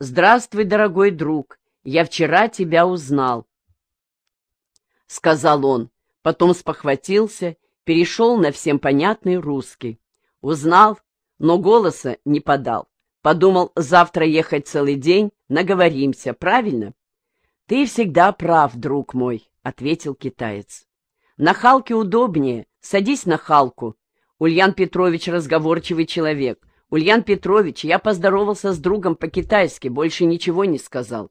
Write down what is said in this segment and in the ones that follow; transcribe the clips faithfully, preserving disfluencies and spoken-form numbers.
«Здравствуй, дорогой друг, я вчера тебя узнал», — сказал он, потом спохватился, перешел на всем понятный русский. Узнал, но голоса не подал. Подумал, завтра ехать целый день, наговоримся, правильно? «Ты всегда прав, друг мой», — ответил китаец. «На Халке удобнее, садись на Халку. Ульян Петрович разговорчивый человек. Ульян Петрович, я поздоровался с другом по-китайски, больше ничего не сказал».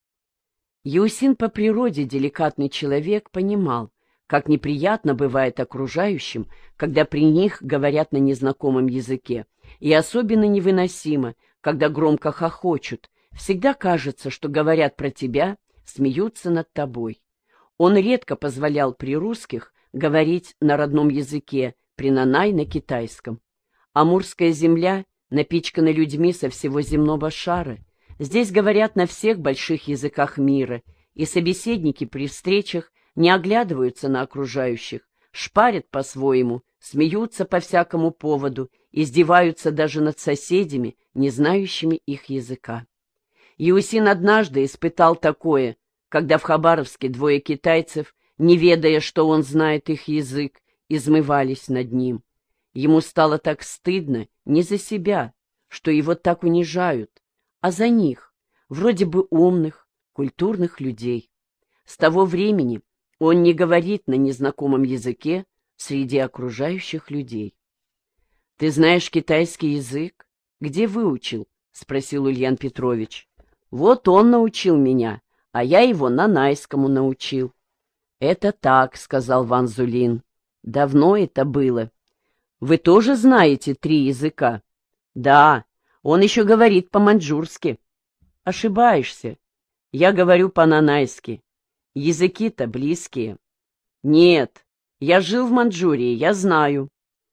Яусин по природе деликатный человек понимал, как неприятно бывает окружающим, когда при них говорят на незнакомом языке, и особенно невыносимо, когда громко хохочут. Всегда кажется, что говорят про тебя, смеются над тобой. Он редко позволял при русских говорить на родном языке, при Нанай на китайском. Амурская земля напичкана людьми со всего земного шара. Здесь говорят на всех больших языках мира, и собеседники при встречах не оглядываются на окружающих, шпарят по-своему, смеются по всякому поводу, издеваются даже над соседями, не знающими их языка. Яусин однажды испытал такое, когда в Хабаровске двое китайцев, не ведая, что он знает их язык, измывались над ним. Ему стало так стыдно не за себя, что его так унижают, а за них, вроде бы умных, культурных людей. С того времени он не говорит на незнакомом языке среди окружающих людей. — Ты знаешь китайский язык? Где выучил? — спросил Ульян Петрович. — Вот он научил меня, а я его нанайскому научил. — Это так, — сказал Ван Зулин. — Давно это было. — Вы тоже знаете три языка? — Да, он еще говорит по-маньчжурски. — Ошибаешься. Я говорю по-нанайски. Языки-то близкие. — Нет, я жил в Маньчжурии, я знаю.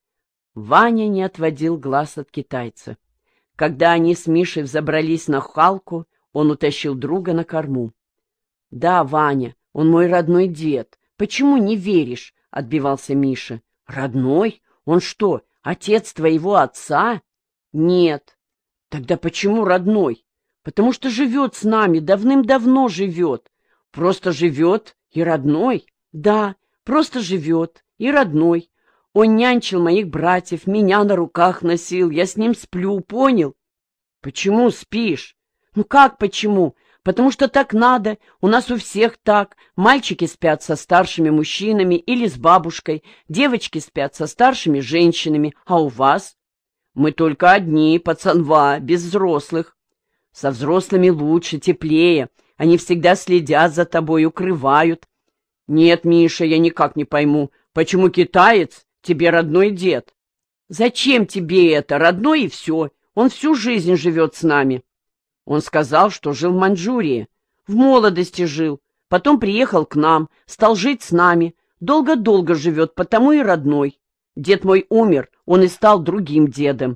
Ваня не отводил глаз от китайца. Когда они с Мишей взобрались на Халку, он утащил друга на корму. — Да, Ваня, он мой родной дед. Почему не веришь? — отбивался Миша. — Родной? Он что, отец твоего отца? — Нет. — Тогда почему родной? — Потому что живет с нами, давным-давно живет. — Просто живет и родной? — Да, просто живет и родной. Он нянчил моих братьев, меня на руках носил, я с ним сплю, понял? — Почему спишь? — Ну как почему? Потому что так надо, у нас у всех так. Мальчики спят со старшими мужчинами или с бабушкой, девочки спят со старшими женщинами, а у вас? Мы только одни, пацанва, без взрослых. Со взрослыми лучше, теплее, они всегда следят за тобой, укрывают. Нет, Миша, я никак не пойму, почему китаец тебе родной дед? Зачем тебе это, родной и все, он всю жизнь живет с нами. Он сказал, что жил в Маньчжурии, в молодости жил, потом приехал к нам, стал жить с нами, долго-долго живет, потому и родной. Дед мой умер, он и стал другим дедом.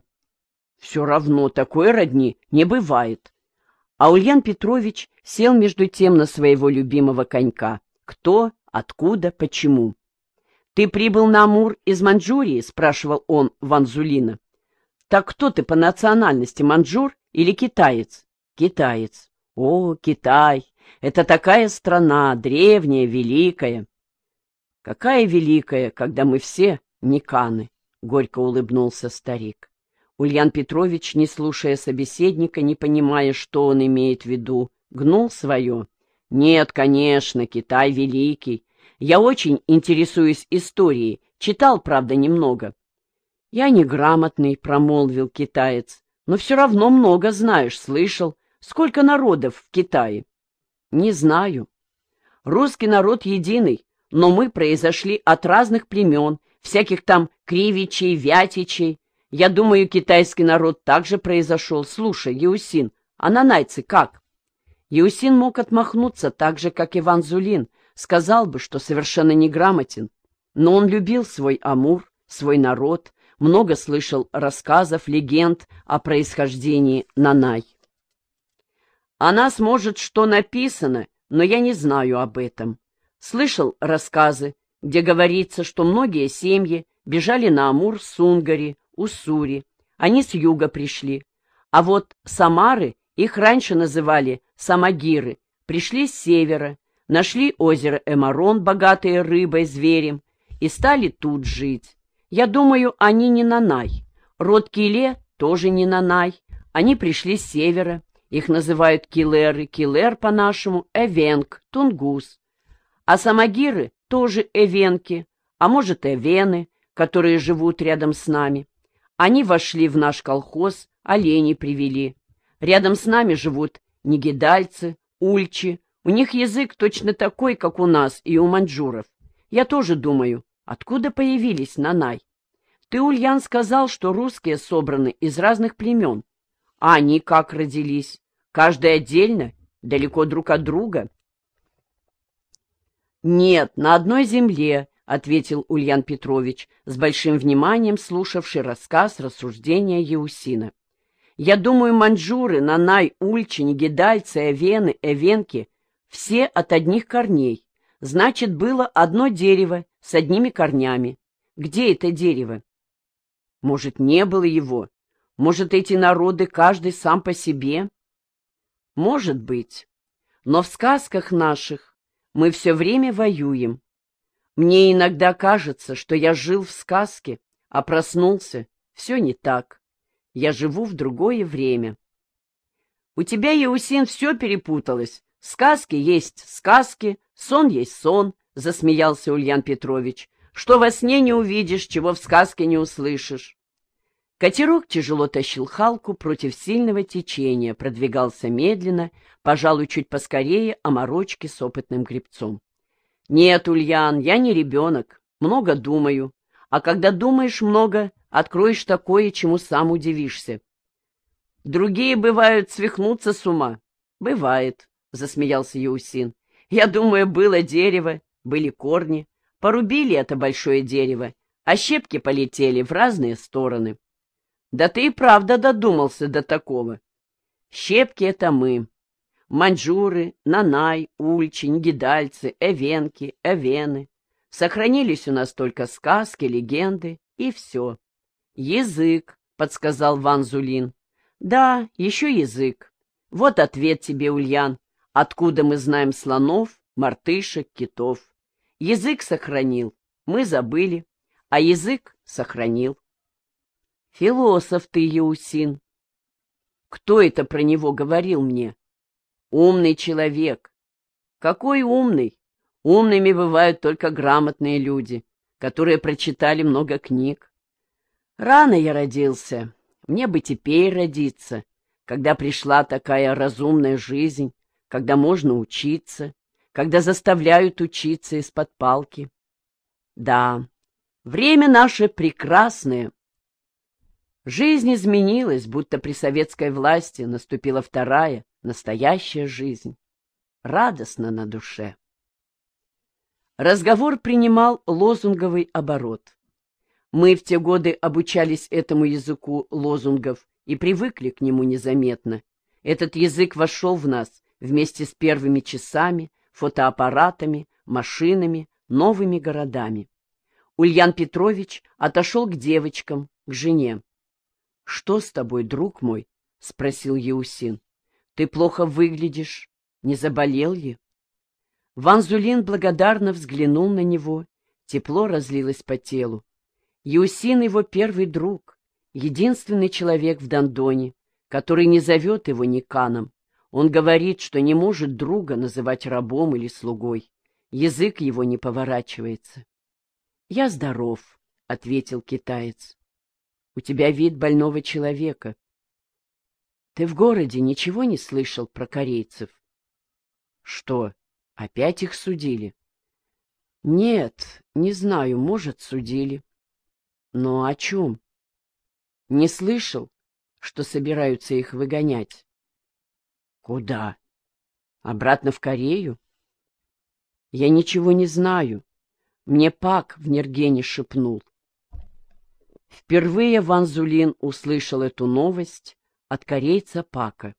Все равно такой родни не бывает. А Ульян Петрович сел между тем на своего любимого конька. Кто, откуда, почему? — Ты прибыл на Амур из Маньчжурии? — спрашивал он Ван Зулина. — Так кто ты по национальности, маньчжур или китаец? — Китаец. — О, Китай! Это такая страна, древняя, великая. — Какая великая, когда мы все никаны! — горько улыбнулся старик. Ульян Петрович, не слушая собеседника, не понимая, что он имеет в виду, гнул свое. — Нет, конечно, Китай великий. Я очень интересуюсь историей, читал, правда, немного. — Я неграмотный, — промолвил китаец, — но все равно много знаешь, слышал. Сколько народов в Китае? — Не знаю. Русский народ единый, но мы произошли от разных племен, всяких там кривичей, вятичей. Я думаю, китайский народ также произошел. Слушай, Яусин, а нанайцы как? Яусин мог отмахнуться так же, как и Ван Зулин, сказал бы, что совершенно неграмотен. Но он любил свой Амур, свой народ, много слышал рассказов, легенд о происхождении нанай. О нас, может, что написано, но я не знаю об этом. Слышал рассказы, где говорится, что многие семьи бежали на Амур с Сунгари, Уссури. Они с юга пришли. А вот Самары Их раньше называли самогиры, пришли с севера, нашли озеро Эмарон, богатое рыбой, зверем, и стали тут жить. Я думаю, они не нанай. Род Киле тоже не нанай. Они пришли с севера. Их называют килеры, килер по-нашему, эвенг, тунгус. А самогиры тоже эвенки, а может эвены, которые живут рядом с нами. Они вошли в наш колхоз, оленей привели. Рядом с нами живут нигидальцы, ульчи. У них язык точно такой, как у нас и у маньчжуров. Я тоже думаю, откуда появились нанай? Ты, Ульян, сказал, что русские собраны из разных племен. А они как родились? Каждый отдельно, далеко друг от друга? Нет, на одной земле, — ответил Ульян Петрович, с большим вниманием слушавший рассказ, рассуждения Еусина. Я думаю, маньчжуры, нанай, ульчи, нигидальцы, эвены, эвенки — все от одних корней. Значит, было одно дерево с одними корнями. Где это дерево? Может, не было его? Может, эти народы каждый сам по себе? Может быть. Но в сказках наших мы все время воюем. Мне иногда кажется, что я жил в сказке, а проснулся. Все не так. Я живу в другое время. У тебя, Еусин, все перепуталось. Сказки есть сказки, сон есть сон, — засмеялся Ульян Петрович. Что во сне не увидишь, чего в сказке не услышишь. Катерок тяжело тащил Халку против сильного течения, продвигался медленно, пожалуй, чуть поскорее оморочки с опытным гребцом. Нет, Ульян, я не ребенок, много думаю. А когда думаешь много, откроешь такое, чему сам удивишься. Другие, бывают, свихнутся с ума. Бывает, — засмеялся Еусин. Я думаю, было дерево, были корни. Порубили это большое дерево, а щепки полетели в разные стороны. Да ты и правда додумался до такого. Щепки — это мы. Маньчжуры, нанай, ульчи, нигидальцы, эвенки, эвены. Сохранились у нас только сказки, легенды и все. Язык, — подсказал Ван Зулин. Да, еще язык. Вот ответ тебе, Ульян. Откуда мы знаем слонов, мартышек, китов? Язык сохранил, мы забыли, а язык сохранил. Философ ты, Еусин. Кто это про него говорил мне? Умный человек. Какой умный? Умными бывают только грамотные люди, которые прочитали много книг. Рано я родился, мне бы теперь родиться, когда пришла такая разумная жизнь, когда можно учиться, когда заставляют учиться из-под палки. Да, время наше прекрасное. Жизнь изменилась, будто при советской власти наступила вторая, настоящая жизнь. Радостно на душе. Разговор принимал лозунговый оборот. Мы в те годы обучались этому языку лозунгов и привыкли к нему незаметно. Этот язык вошел в нас вместе с первыми часами, фотоаппаратами, машинами, новыми городами. Ульян Петрович отошел к девочкам, к жене. — Что с тобой, друг мой? — спросил Еусин. — Ты плохо выглядишь. Не заболел ли? Ван Зулин благодарно взглянул на него. Тепло разлилось по телу. Еусин — его первый друг, единственный человек в Дондоне, который не зовет его Никаном. Он говорит, что не может друга называть рабом или слугой. Язык его не поворачивается. — Я здоров, — ответил китаец. — У тебя вид больного человека. Ты в городе ничего не слышал про корейцев? — Что, опять их судили? — Нет, не знаю, может, судили. — Но о чем? — Не слышал, что собираются их выгонять? — Куда? Обратно в Корею? — Я ничего не знаю. Мне Пак в Нергене шепнул. Впервые Ван Зулин услышал эту новость от корейца Пака.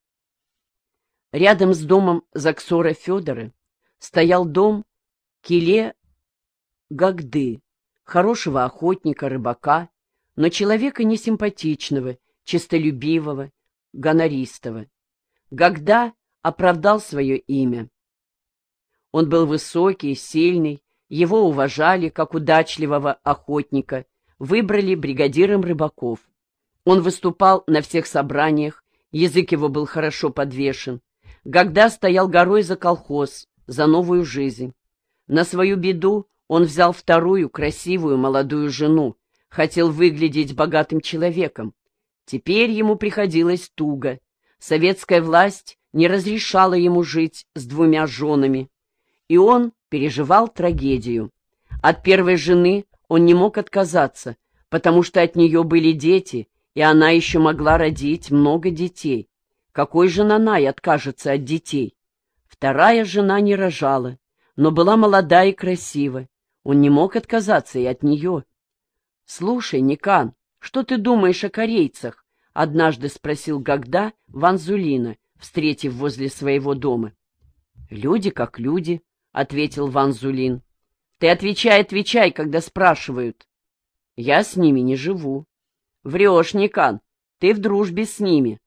Рядом с домом Заксора Федора стоял дом Киле Гагды, хорошего охотника, рыбака, но человека несимпатичного, честолюбивого, гонористого. Гогда оправдал свое имя. Он был высокий, сильный, его уважали как удачливого охотника, выбрали бригадиром рыбаков. Он выступал на всех собраниях, язык его был хорошо подвешен. Гогда стоял горой за колхоз, за новую жизнь. На свою беду он взял вторую красивую молодую жену, хотел выглядеть богатым человеком. Теперь ему приходилось туго. Советская власть не разрешала ему жить с двумя женами, и он переживал трагедию. От первой жены он не мог отказаться, потому что от нее были дети, и она еще могла родить много детей. Какой же Нанай откажется от детей? Вторая жена не рожала, но была молода и красива. Он не мог отказаться и от нее. «Слушай, Никан, что ты думаешь о корейцах?» — однажды спросил Гогда Ван-Зулина, встретив возле своего дома. «Люди как люди», — ответил Ван-Зулин. «Ты отвечай, отвечай, когда спрашивают». «Я с ними не живу». «Врешь, Никан, ты в дружбе с ними».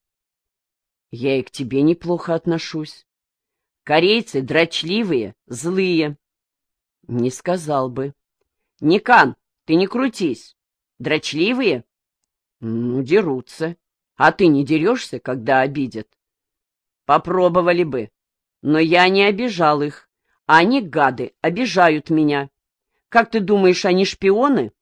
«Я и к тебе неплохо отношусь». «Корейцы дрочливые, злые». «Не сказал бы». «Никан, ты не крутись. Дрочливые?» «Ну, дерутся. А ты не дерешься, когда обидят?» «Попробовали бы. Но я не обижал их. А они, гады, обижают меня. Как ты думаешь, они шпионы?»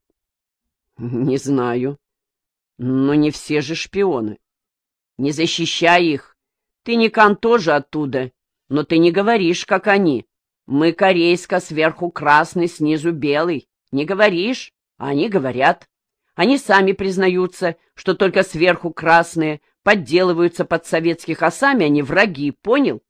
«Не знаю. Но не все же шпионы. Не защищай их. Ты, Никан, тоже оттуда. Но ты не говоришь, как они. Мы корейско, сверху красный, снизу белый. Не говоришь, а они говорят. Они сами признаются, что только сверху красные, подделываются под советских, а сами они враги, понял?»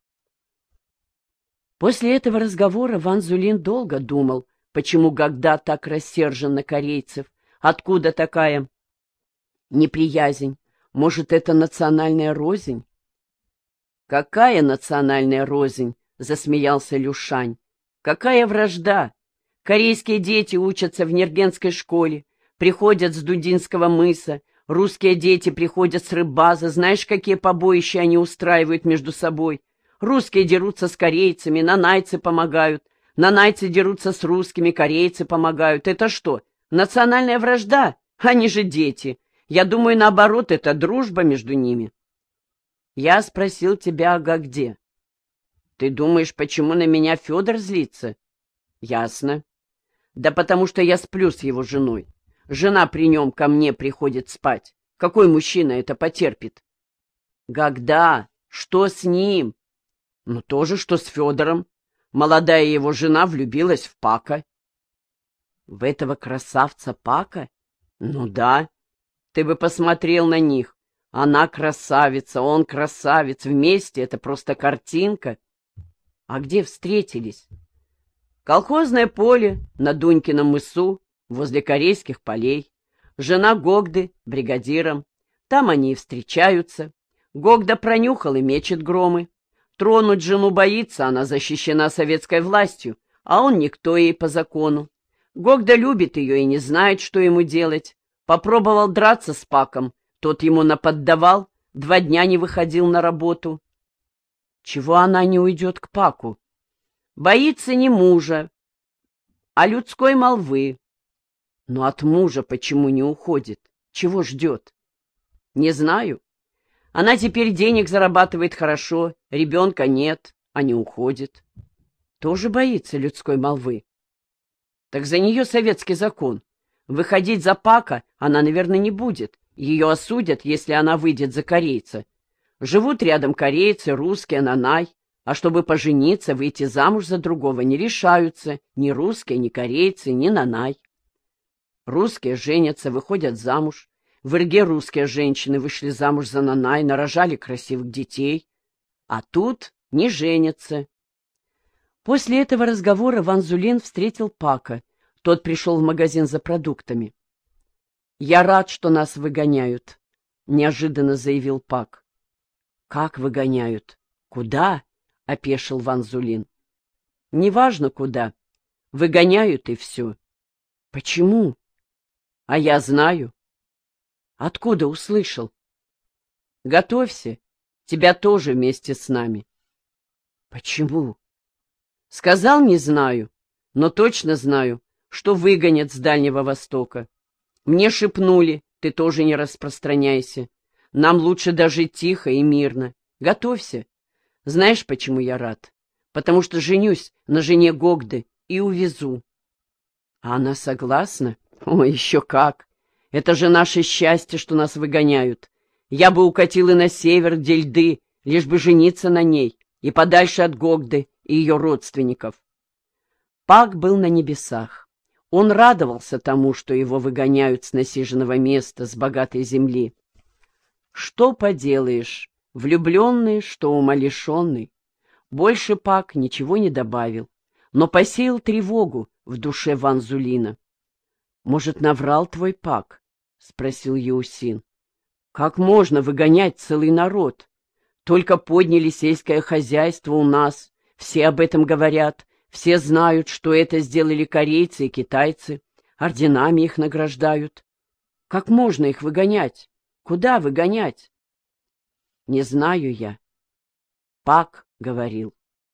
После этого разговора Ван-Зулин долго думал, почему Гогда так рассержен на корейцев, откуда такая неприязнь. Может, это национальная рознь? «Какая национальная рознь?» — засмеялся Люшань. «Какая вражда? Корейские дети учатся в Нергенской школе, приходят с Дудинского мыса, русские дети приходят с рыббаза, знаешь, какие побоища они устраивают между собой? Русские дерутся с корейцами, нанайцы помогают, нанайцы дерутся с русскими, корейцы помогают. Это что, национальная вражда? Они же дети. Я думаю, наоборот, это дружба между ними». «Я спросил тебя о Гогде. Ты думаешь, почему на меня Федор злится?» «Ясно. Да потому что я сплю с его женой. Жена при нем ко мне приходит спать. Какой мужчина это потерпит?» «Гогда, что с ним?» «Ну, то же, что с Федором. Молодая его жена влюбилась в Пака». «В этого красавца Пака?» «Ну да. Ты бы посмотрел на них. Она красавица, он красавец. Вместе это просто картинка». «А где встретились?» «Колхозное поле на Дунькином мысу, возле корейских полей. Жена Гогды бригадиром. Там они и встречаются. Гогда пронюхал и мечет громы. Тронуть жену боится, она защищена советской властью, а он никто ей по закону. Гогда любит ее и не знает, что ему делать. Попробовал драться с Паком, тот ему наподдавал, два дня не выходил на работу». «Чего она не уйдет к Паку?» «Боится не мужа, а людской молвы». «Но от мужа почему не уходит? Чего ждет?» «Не знаю. Она теперь денег зарабатывает хорошо, ребенка нет, а не уходит». «Тоже боится людской молвы?» «Так за нее советский закон. Выходить за Пака она, наверное, не будет. Ее осудят, если она выйдет за корейца. Живут рядом корейцы, русские, нанай, а чтобы пожениться, выйти замуж за другого не решаются ни русские, ни корейцы, ни нанай. Русские женятся, выходят замуж. В Ирге русские женщины вышли замуж за нанай, нарожали красивых детей. А тут не женятся». После этого разговора Ван-Зулин встретил Пака. Тот пришел в магазин за продуктами. «Я рад, что нас выгоняют», — неожиданно заявил Пак. «Как выгоняют? Куда?» — опешил Ван-Зулин. «Неважно куда. Выгоняют и все». «Почему?» «А я знаю». «Откуда услышал?» «Готовься. Тебя тоже вместе с нами. Почему? Сказал, не знаю, но точно знаю, что выгонят с Дальнего Востока. Мне шепнули, ты тоже не распространяйся. Нам лучше дожить тихо и мирно. Готовься. Знаешь, почему я рад? Потому что женюсь на жене Гогды и увезу. А она согласна? О, еще как! Это же наше счастье, что нас выгоняют. Я бы укатил и на север, где льды, лишь бы жениться на ней, и подальше от Гогды и ее родственников. Пак был на небесах. Он радовался тому, что его выгоняют с насиженного места, с богатой земли. Что поделаешь, влюбленный, что умалишенный. Больше Пак ничего не добавил, но посеял тревогу в душе Ван Зулина. — Может, наврал твой Пак? — спросил Яусин. — Как можно выгонять целый народ? Только подняли сельское хозяйство у нас, все об этом говорят, все знают, что это сделали корейцы и китайцы, орденами их награждают. Как можно их выгонять? Куда выгонять? — Не знаю я. Пак говорил.